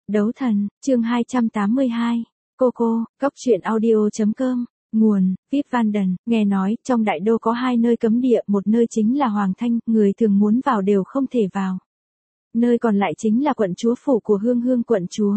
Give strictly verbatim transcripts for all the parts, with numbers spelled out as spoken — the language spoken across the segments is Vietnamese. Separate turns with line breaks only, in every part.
Đấu thần, chương hai trăm tám mươi hai. Coco, góc truyện audio.com. Nguồn, Vip Vanden. Nghe nói, trong đại đô có hai nơi cấm địa, một nơi chính là Hoàng Thanh, người thường muốn vào đều không thể vào. Nơi còn lại chính là quận chúa phủ của Hương Hương quận chúa.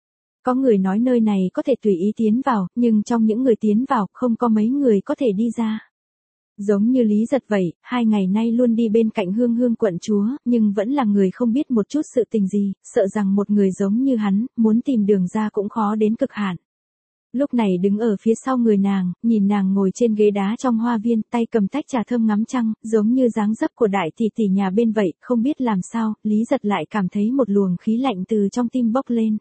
Có người nói nơi này có thể tùy ý tiến vào, nhưng trong những người tiến vào, không có mấy người có thể đi ra. Giống như Lý Giật vậy, hai ngày nay luôn đi bên cạnh Hương Hương quận chúa, nhưng vẫn là người không biết một chút sự tình gì, sợ rằng một người giống như hắn, muốn tìm đường ra cũng khó đến cực hạn. Lúc này đứng ở phía sau người nàng, nhìn nàng ngồi trên ghế đá trong hoa viên, tay cầm tách trà thơm ngắm trăng, giống như dáng dấp của đại tỷ tỷ nhà bên vậy, không biết làm sao, Lý Giật lại cảm thấy một luồng khí lạnh từ trong tim bốc lên.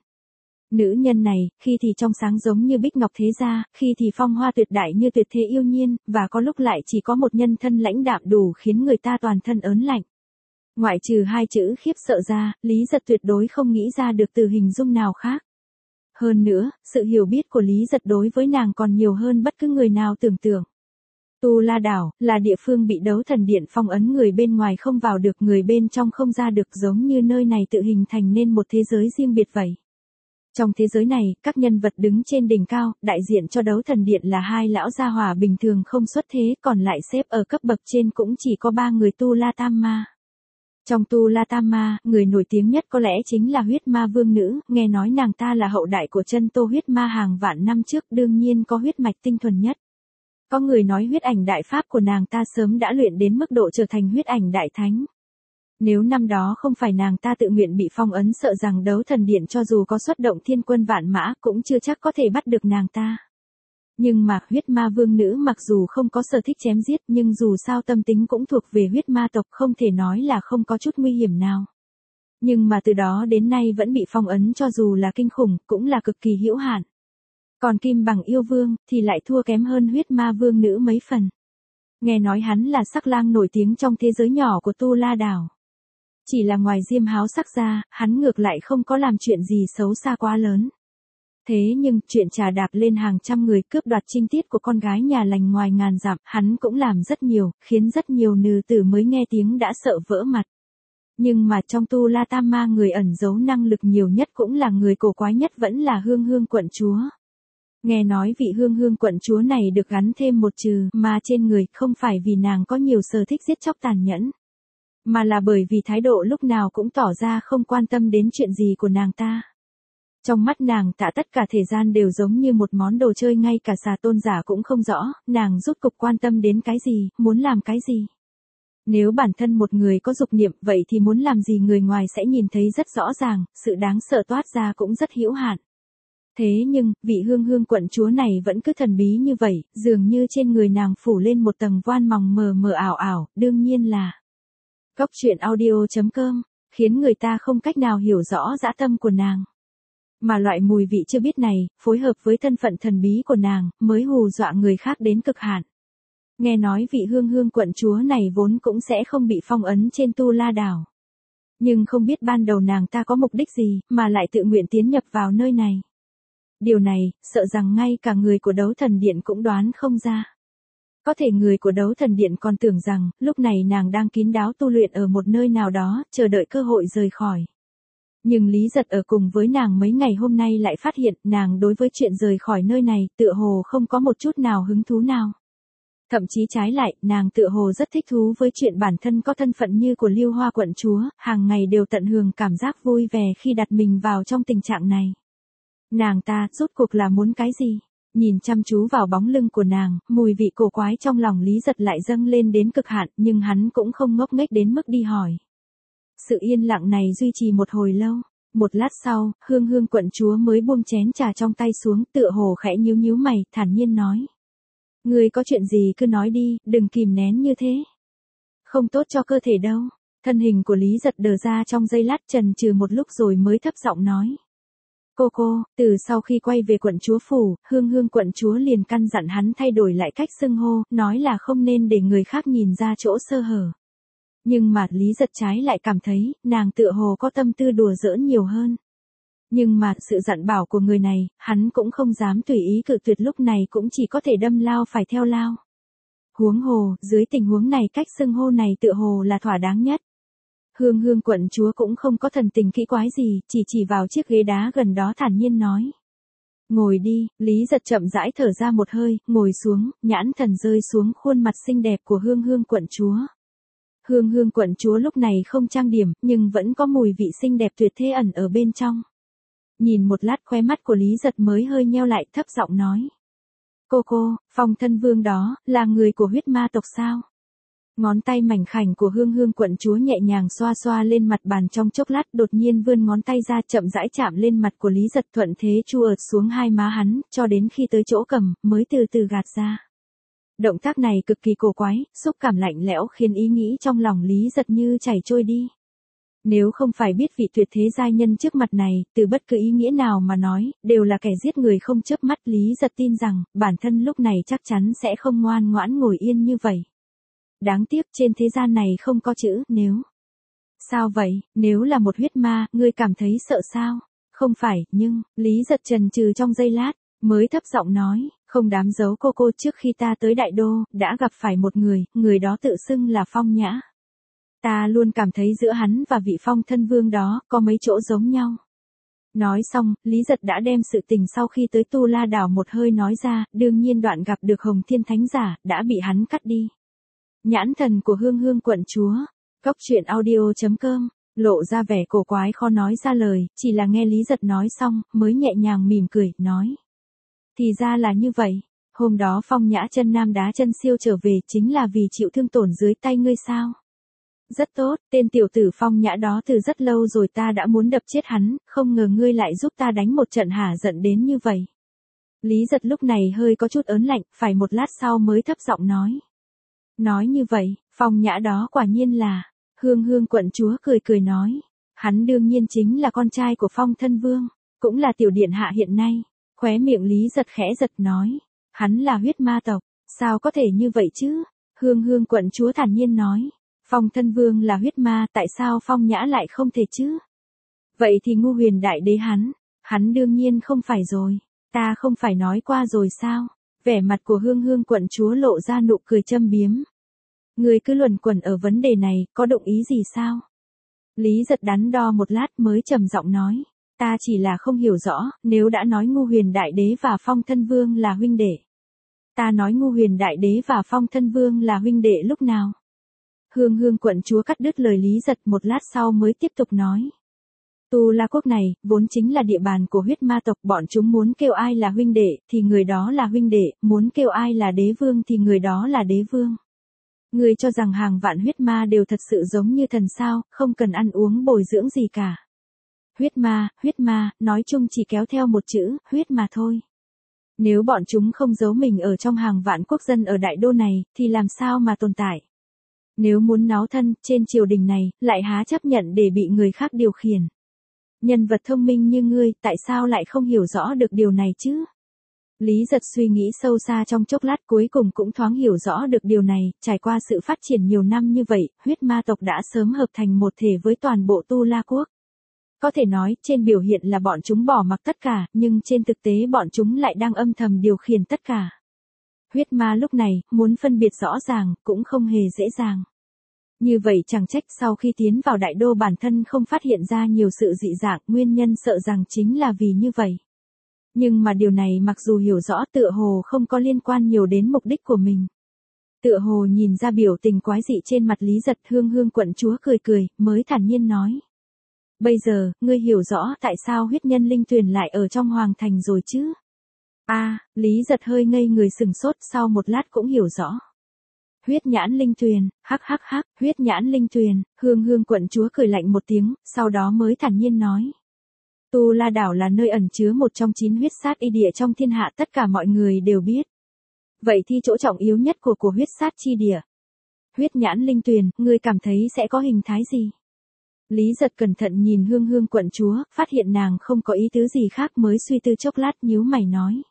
Nữ nhân này, khi thì trong sáng giống như bích ngọc thế gia, khi thì phong hoa tuyệt đại như tuyệt thế yêu nhiên, và có lúc lại chỉ có một nhân thân lãnh đạm đủ khiến người ta toàn thân ớn lạnh. Ngoại trừ hai chữ khiếp sợ ra, Lý Giật tuyệt đối không nghĩ ra được từ hình dung nào khác. Hơn nữa, sự hiểu biết của Lý Giật đối với nàng còn nhiều hơn bất cứ người nào tưởng tượng. Tu La Đảo, là địa phương bị đấu thần điện phong ấn, người bên ngoài không vào được, người bên trong không ra được, giống như nơi này tự hình thành nên một thế giới riêng biệt vậy. Trong thế giới này, các nhân vật đứng trên đỉnh cao, đại diện cho đấu thần điện là hai lão gia hỏa bình thường không xuất thế, còn lại xếp ở cấp bậc trên cũng chỉ có ba người Tu La Tam Ma. Trong Tu La Tam Ma, người nổi tiếng nhất có lẽ chính là huyết ma vương nữ, nghe nói nàng ta là hậu đại của chân Tô huyết ma hàng vạn năm trước, đương nhiên có huyết mạch tinh thuần nhất. Có người nói huyết ảnh đại pháp của nàng ta sớm đã luyện đến mức độ trở thành huyết ảnh đại thánh. Nếu năm đó không phải nàng ta tự nguyện bị phong ấn, sợ rằng đấu thần điện cho dù có xuất động thiên quân vạn mã cũng chưa chắc có thể bắt được nàng ta. Nhưng mà huyết ma vương nữ mặc dù không có sở thích chém giết, nhưng dù sao tâm tính cũng thuộc về huyết ma tộc, không thể nói là không có chút nguy hiểm nào. Nhưng mà từ đó đến nay vẫn bị phong ấn, cho dù là kinh khủng, cũng là cực kỳ hữu hạn. Còn Kim Bằng yêu vương, thì lại thua kém hơn huyết ma vương nữ mấy phần. Nghe nói hắn là sắc lang nổi tiếng trong thế giới nhỏ của Tu La Đảo. Chỉ là ngoài diêm háo sắc ra, hắn ngược lại không có làm chuyện gì xấu xa quá lớn. Thế nhưng, chuyện trà đạp lên hàng trăm người, cướp đoạt trinh tiết của con gái nhà lành ngoài ngàn dặm, hắn cũng làm rất nhiều, khiến rất nhiều nữ tử mới nghe tiếng đã sợ vỡ mặt. Nhưng mà trong Tu La Tam Ma, người ẩn giấu năng lực nhiều nhất cũng là người cổ quái nhất vẫn là Hương Hương quận chúa. Nghe nói vị Hương Hương quận chúa này được gắn thêm một chữ ma trên người, không phải vì nàng có nhiều sở thích giết chóc tàn nhẫn, mà là bởi vì thái độ lúc nào cũng tỏ ra không quan tâm đến chuyện gì của nàng ta. Trong mắt nàng ta tất cả thời gian đều giống như một món đồ chơi, ngay cả xà tôn giả cũng không rõ, nàng rốt cục quan tâm đến cái gì, muốn làm cái gì. Nếu bản thân một người có dục niệm, vậy thì muốn làm gì người ngoài sẽ nhìn thấy rất rõ ràng, sự đáng sợ toát ra cũng rất hữu hạn. Thế nhưng, vị Hương Hương quận chúa này vẫn cứ thần bí như vậy, dường như trên người nàng phủ lên một tầng voan mỏng mờ mờ ảo ảo, đương nhiên là góc truyện audio.com, khiến người ta không cách nào hiểu rõ dã tâm của nàng. Mà loại mùi vị chưa biết này, phối hợp với thân phận thần bí của nàng, mới hù dọa người khác đến cực hạn. Nghe nói vị Hương Hương quận chúa này vốn cũng sẽ không bị phong ấn trên Tu La Đảo. Nhưng không biết ban đầu nàng ta có mục đích gì, mà lại tự nguyện tiến nhập vào nơi này. Điều này, sợ rằng ngay cả người của đấu thần điện cũng đoán không ra. Có thể người của đấu thần điện còn tưởng rằng, lúc này nàng đang kín đáo tu luyện ở một nơi nào đó, chờ đợi cơ hội rời khỏi. Nhưng Lý Giật ở cùng với nàng mấy ngày hôm nay lại phát hiện, nàng đối với chuyện rời khỏi nơi này, tựa hồ không có một chút nào hứng thú nào. Thậm chí trái lại, nàng tựa hồ rất thích thú với chuyện bản thân có thân phận như của Lưu Hoa quận chúa, hàng ngày đều tận hưởng cảm giác vui vẻ khi đặt mình vào trong tình trạng này. Nàng ta, rốt cuộc là muốn cái gì? Nhìn chăm chú vào bóng lưng của nàng, mùi vị cổ quái trong lòng Lý Giật lại dâng lên đến cực hạn, nhưng hắn cũng không ngốc nghếch đến mức đi hỏi. Sự yên lặng này duy trì một hồi lâu. Một lát sau, Hương Hương quận chúa mới buông chén trà trong tay xuống, tựa hồ khẽ nhíu nhíu mày, thản nhiên nói. Ngươi có chuyện gì cứ nói đi, đừng kìm nén như thế. Không tốt cho cơ thể đâu. Thân hình của Lý Giật đờ ra trong giây lát, chần chừ một lúc rồi mới thấp giọng nói. Cô cô, từ sau khi quay về quận chúa phủ, Hương Hương quận chúa liền căn dặn hắn thay đổi lại cách xưng hô, nói là không nên để người khác nhìn ra chỗ sơ hở. Nhưng mà Lý Giật trái lại cảm thấy, nàng tựa hồ có tâm tư đùa giỡn nhiều hơn. Nhưng mà, sự dặn bảo của người này, hắn cũng không dám tùy ý cự tuyệt, lúc này cũng chỉ có thể đâm lao phải theo lao. Huống hồ, dưới tình huống này cách xưng hô này tựa hồ là thỏa đáng nhất. Hương Hương quận chúa cũng không có thần tình kỹ quái gì, chỉ chỉ vào chiếc ghế đá gần đó thản nhiên nói. Ngồi đi, Lý Giật chậm rãi thở ra một hơi, ngồi xuống, nhãn thần rơi xuống khuôn mặt xinh đẹp của Hương Hương quận chúa. Hương Hương quận chúa lúc này không trang điểm, nhưng vẫn có mùi vị xinh đẹp tuyệt thế ẩn ở bên trong. Nhìn một lát khóe mắt của Lý Giật mới hơi nheo lại, thấp giọng nói. Cô cô, Phong thân vương đó, là người của huyết ma tộc sao? Ngón tay mảnh khảnh của Hương Hương quận chúa nhẹ nhàng xoa xoa lên mặt bàn trong chốc lát, đột nhiên vươn ngón tay ra chậm rãi chạm lên mặt của Lý Giật, thuận thế chu ợt xuống hai má hắn, cho đến khi tới chỗ cầm, mới từ từ gạt ra. Động tác này cực kỳ cổ quái, xúc cảm lạnh lẽo khiến ý nghĩ trong lòng Lý Giật như chảy trôi đi. Nếu không phải biết vị tuyệt thế giai nhân trước mặt này, từ bất cứ ý nghĩa nào mà nói, đều là kẻ giết người không chớp mắt, Lý Giật tin rằng, bản thân lúc này chắc chắn sẽ không ngoan ngoãn ngồi yên như vậy. Đáng tiếc trên thế gian này không có chữ nếu. Sao vậy, nếu là một huyết ma, ngươi cảm thấy sợ sao? Không phải, nhưng, Lý Giật chần chừ trong giây lát, mới thấp giọng nói, không dám giấu cô cô, trước khi ta tới Đại Đô, đã gặp phải một người, người đó tự xưng là Phong Nhã. Ta luôn cảm thấy giữa hắn và vị Phong thân vương đó, có mấy chỗ giống nhau. Nói xong, Lý Giật đã đem sự tình sau khi tới Tu La Đảo một hơi nói ra, đương nhiên đoạn gặp được Hồng Thiên Thánh Giả, đã bị hắn cắt đi. Nhãn thần của Hương Hương quận chúa, Cốc Truyện Audio chấm com, lộ ra vẻ cổ quái khó nói ra lời, chỉ là nghe Lý Giật nói xong, mới nhẹ nhàng mỉm cười, nói. Thì ra là như vậy, hôm đó Phong Nhã chân nam đá chân siêu trở về chính là vì chịu thương tổn dưới tay ngươi sao? Rất tốt, tên tiểu tử Phong Nhã đó từ rất lâu rồi ta đã muốn đập chết hắn, không ngờ ngươi lại giúp ta đánh một trận hả giận đến như vậy. Lý Giật lúc này hơi có chút ớn lạnh, phải một lát sau mới thấp giọng nói. Nói như vậy, Phong Nhã đó quả nhiên là, Hương Hương quận chúa cười cười nói, hắn đương nhiên chính là con trai của Phong thân vương, cũng là tiểu điện hạ hiện nay, khóe miệng Lý Giật khẽ giật nói, hắn là huyết ma tộc, sao có thể như vậy chứ? Hương Hương quận chúa thản nhiên nói, Phong thân vương là huyết ma, tại sao Phong Nhã lại không thể chứ? Vậy thì Ngu Huyền đại đế hắn, hắn đương nhiên không phải rồi, ta không phải nói qua rồi sao? Vẻ mặt của Hương Hương quận chúa lộ ra nụ cười châm biếm. Người cứ luẩn quẩn ở vấn đề này, có dụng ý gì sao? Lý Giật đắn đo một lát mới trầm giọng nói, ta chỉ là không hiểu rõ, nếu đã nói Ngu Huyền đại đế và Phong thân vương là huynh đệ. Ta nói Ngu Huyền đại đế và Phong thân vương là huynh đệ lúc nào? Hương Hương quận chúa cắt đứt lời Lý Giật, một lát sau mới tiếp tục nói. Tu La quốc này, vốn chính là địa bàn của huyết ma tộc, bọn chúng muốn kêu ai là huynh đệ, thì người đó là huynh đệ, muốn kêu ai là đế vương thì người đó là đế vương. Người cho rằng hàng vạn huyết ma đều thật sự giống như thần sao, không cần ăn uống bồi dưỡng gì cả. Huyết ma, huyết ma, nói chung chỉ kéo theo một chữ, huyết mà thôi. Nếu bọn chúng không giấu mình ở trong hàng vạn quốc dân ở Đại Đô này, thì làm sao mà tồn tại? Nếu muốn náo thân, trên triều đình này, lại há chấp nhận để bị người khác điều khiển. Nhân vật thông minh như ngươi, tại sao lại không hiểu rõ được điều này chứ? Lý Giật suy nghĩ sâu xa trong chốc lát, cuối cùng cũng thoáng hiểu rõ được điều này, trải qua sự phát triển nhiều năm như vậy, huyết ma tộc đã sớm hợp thành một thể với toàn bộ Tu La quốc. Có thể nói, trên biểu hiện là bọn chúng bỏ mặc tất cả, nhưng trên thực tế bọn chúng lại đang âm thầm điều khiển tất cả. Huyết ma lúc này, muốn phân biệt rõ ràng, cũng không hề dễ dàng. Như vậy chẳng trách sau khi tiến vào Đại Đô bản thân không phát hiện ra nhiều sự dị dạng, nguyên nhân sợ rằng chính là vì như vậy. Nhưng mà điều này mặc dù hiểu rõ tựa hồ không có liên quan nhiều đến mục đích của mình. Tựa hồ nhìn ra biểu tình quái dị trên mặt Lý Giật, Hương Hương quận chúa cười cười, mới thản nhiên nói. Bây giờ, ngươi hiểu rõ tại sao huyết nhân linh tuyền lại ở trong hoàng thành rồi chứ? À, Lý Giật hơi ngây người sừng sốt, sau một lát cũng hiểu rõ. Huyết nhãn linh tuyền, hắc hắc hắc, huyết nhãn linh tuyền, Hương Hương quận chúa cười lạnh một tiếng, sau đó mới thản nhiên nói. Tu La đảo là nơi ẩn chứa một trong chín huyết sát y địa trong thiên hạ, tất cả mọi người đều biết. Vậy thì chỗ trọng yếu nhất của của huyết sát chi địa. Huyết nhãn linh tuyền, ngươi cảm thấy sẽ có hình thái gì? Lý Giật cẩn thận nhìn Hương Hương quận chúa, phát hiện nàng không có ý tứ gì khác mới suy tư chốc lát nhíu mày nói.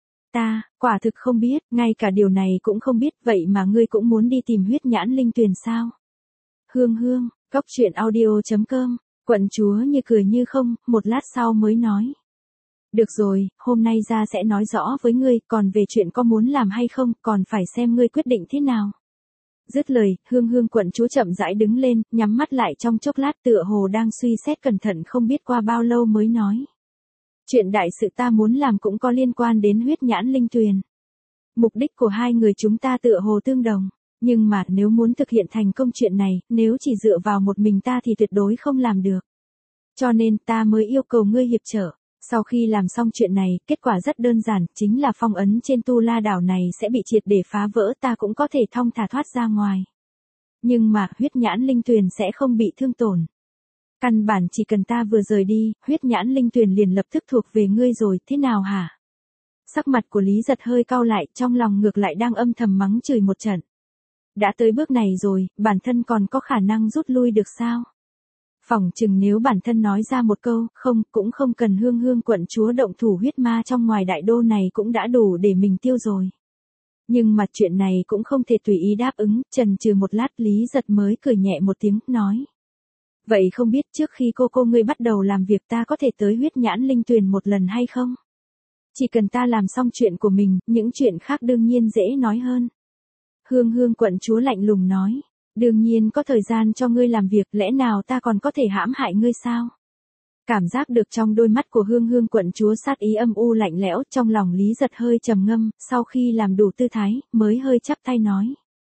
Ta, quả thực không biết, ngay cả điều này cũng không biết, vậy mà ngươi cũng muốn đi tìm huyết nhãn linh tuyền sao? Hương Hương, Cốc Truyện Audio chấm com, quận chúa như cười như không, một lát sau mới nói. Được rồi, hôm nay ra sẽ nói rõ với ngươi, còn về chuyện có muốn làm hay không, còn phải xem ngươi quyết định thế nào. Dứt lời, Hương Hương quận chúa chậm rãi đứng lên, nhắm mắt lại trong chốc lát tựa hồ đang suy xét cẩn thận không biết qua bao lâu mới nói. Chuyện đại sự ta muốn làm cũng có liên quan đến huyết nhãn linh tuyền. Mục đích của hai người chúng ta tựa hồ tương đồng. Nhưng mà nếu muốn thực hiện thành công chuyện này, nếu chỉ dựa vào một mình ta thì tuyệt đối không làm được. Cho nên ta mới yêu cầu ngươi hiệp trợ. Sau khi làm xong chuyện này, kết quả rất đơn giản, chính là phong ấn trên Tu La đảo này sẽ bị triệt để phá vỡ, ta cũng có thể thong thả thoát ra ngoài. Nhưng mà, huyết nhãn linh tuyền sẽ không bị thương tổn. Căn bản chỉ cần ta vừa rời đi, huyết nhãn linh tuyền liền lập tức thuộc về ngươi rồi, thế nào hả? Sắc mặt của Lý Giật hơi cau lại, trong lòng ngược lại đang âm thầm mắng chửi một trận. Đã tới bước này rồi, bản thân còn có khả năng rút lui được sao? Phỏng chừng nếu bản thân nói ra một câu, không, cũng không cần Hương Hương quận chúa động thủ huyết ma trong ngoài đại đô này cũng đã đủ để mình tiêu rồi. Nhưng mà chuyện này cũng không thể tùy ý đáp ứng, chần chừ một lát Lý Giật mới cười nhẹ một tiếng, nói. Vậy không biết trước khi cô cô ngươi bắt đầu làm việc ta có thể tới huyết nhãn linh tuyền một lần hay không? Chỉ cần ta làm xong chuyện của mình, những chuyện khác đương nhiên dễ nói hơn. Hương Hương quận chúa lạnh lùng nói. Đương nhiên có thời gian cho ngươi làm việc, lẽ nào ta còn có thể hãm hại ngươi sao? Cảm giác được trong đôi mắt của Hương Hương quận chúa sát ý âm u lạnh lẽo, trong lòng Lý Giật hơi trầm ngâm, sau khi làm đủ tư thái, mới hơi chắp tay nói.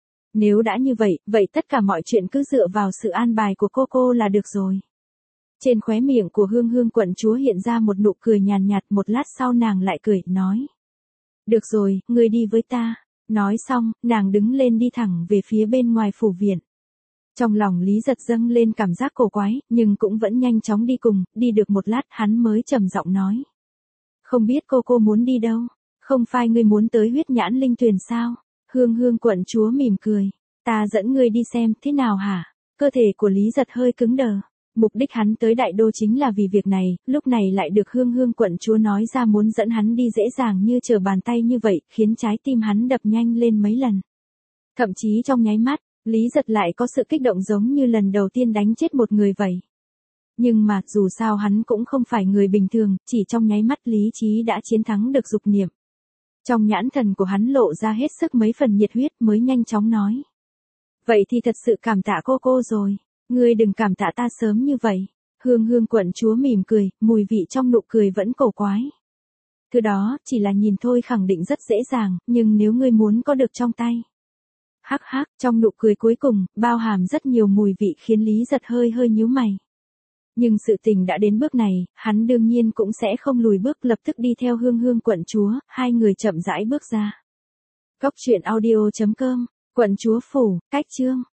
Nếu đã như vậy, vậy tất cả mọi chuyện cứ dựa vào sự an bài của cô cô là được rồi. Trên khóe miệng của Hương Hương quận chúa hiện ra một nụ cười nhàn nhạt, một lát sau nàng lại cười, nói. Được rồi, ngươi đi với ta. Nói xong, nàng đứng lên đi thẳng về phía bên ngoài phủ viện. Trong lòng Lý Giật dâng lên cảm giác cổ quái, nhưng cũng vẫn nhanh chóng đi cùng, đi được một lát hắn mới trầm giọng nói. Không biết cô cô muốn đi đâu? Không phải ngươi muốn tới huyết nhãn linh tuyền sao? Hương Hương quận chúa mỉm cười. Ta dẫn ngươi đi xem, thế nào hả? Cơ thể của Lý Giật hơi cứng đờ. Mục đích hắn tới đại đô chính là vì việc này, lúc này lại được Hương Hương quận chúa nói ra muốn dẫn hắn đi dễ dàng như trở bàn tay như vậy, khiến trái tim hắn đập nhanh lên mấy lần. Thậm chí trong nháy mắt, Lý Giật lại có sự kích động giống như lần đầu tiên đánh chết một người vậy. Nhưng mà, dù sao hắn cũng không phải người bình thường, chỉ trong nháy mắt lý trí đã chiến thắng được dục niệm. Trong nhãn thần của hắn lộ ra hết sức mấy phần nhiệt huyết mới nhanh chóng nói. Vậy thì thật sự cảm tạ cô cô rồi. Ngươi đừng cảm tạ ta sớm như vậy. Hương Hương quận chúa mỉm cười, mùi vị trong nụ cười vẫn cổ quái. Thứ đó, chỉ là nhìn thôi khẳng định rất dễ dàng, nhưng nếu ngươi muốn có được trong tay. Hắc hắc, trong nụ cười cuối cùng, bao hàm rất nhiều mùi vị khiến Lý Giật hơi hơi nhíu mày. Nhưng sự tình đã đến bước này, hắn đương nhiên cũng sẽ không lùi bước, lập tức đi theo Hương Hương quận chúa, hai người chậm rãi bước ra. Cốc truyện audio chấm com, quận chúa phủ, cách chương.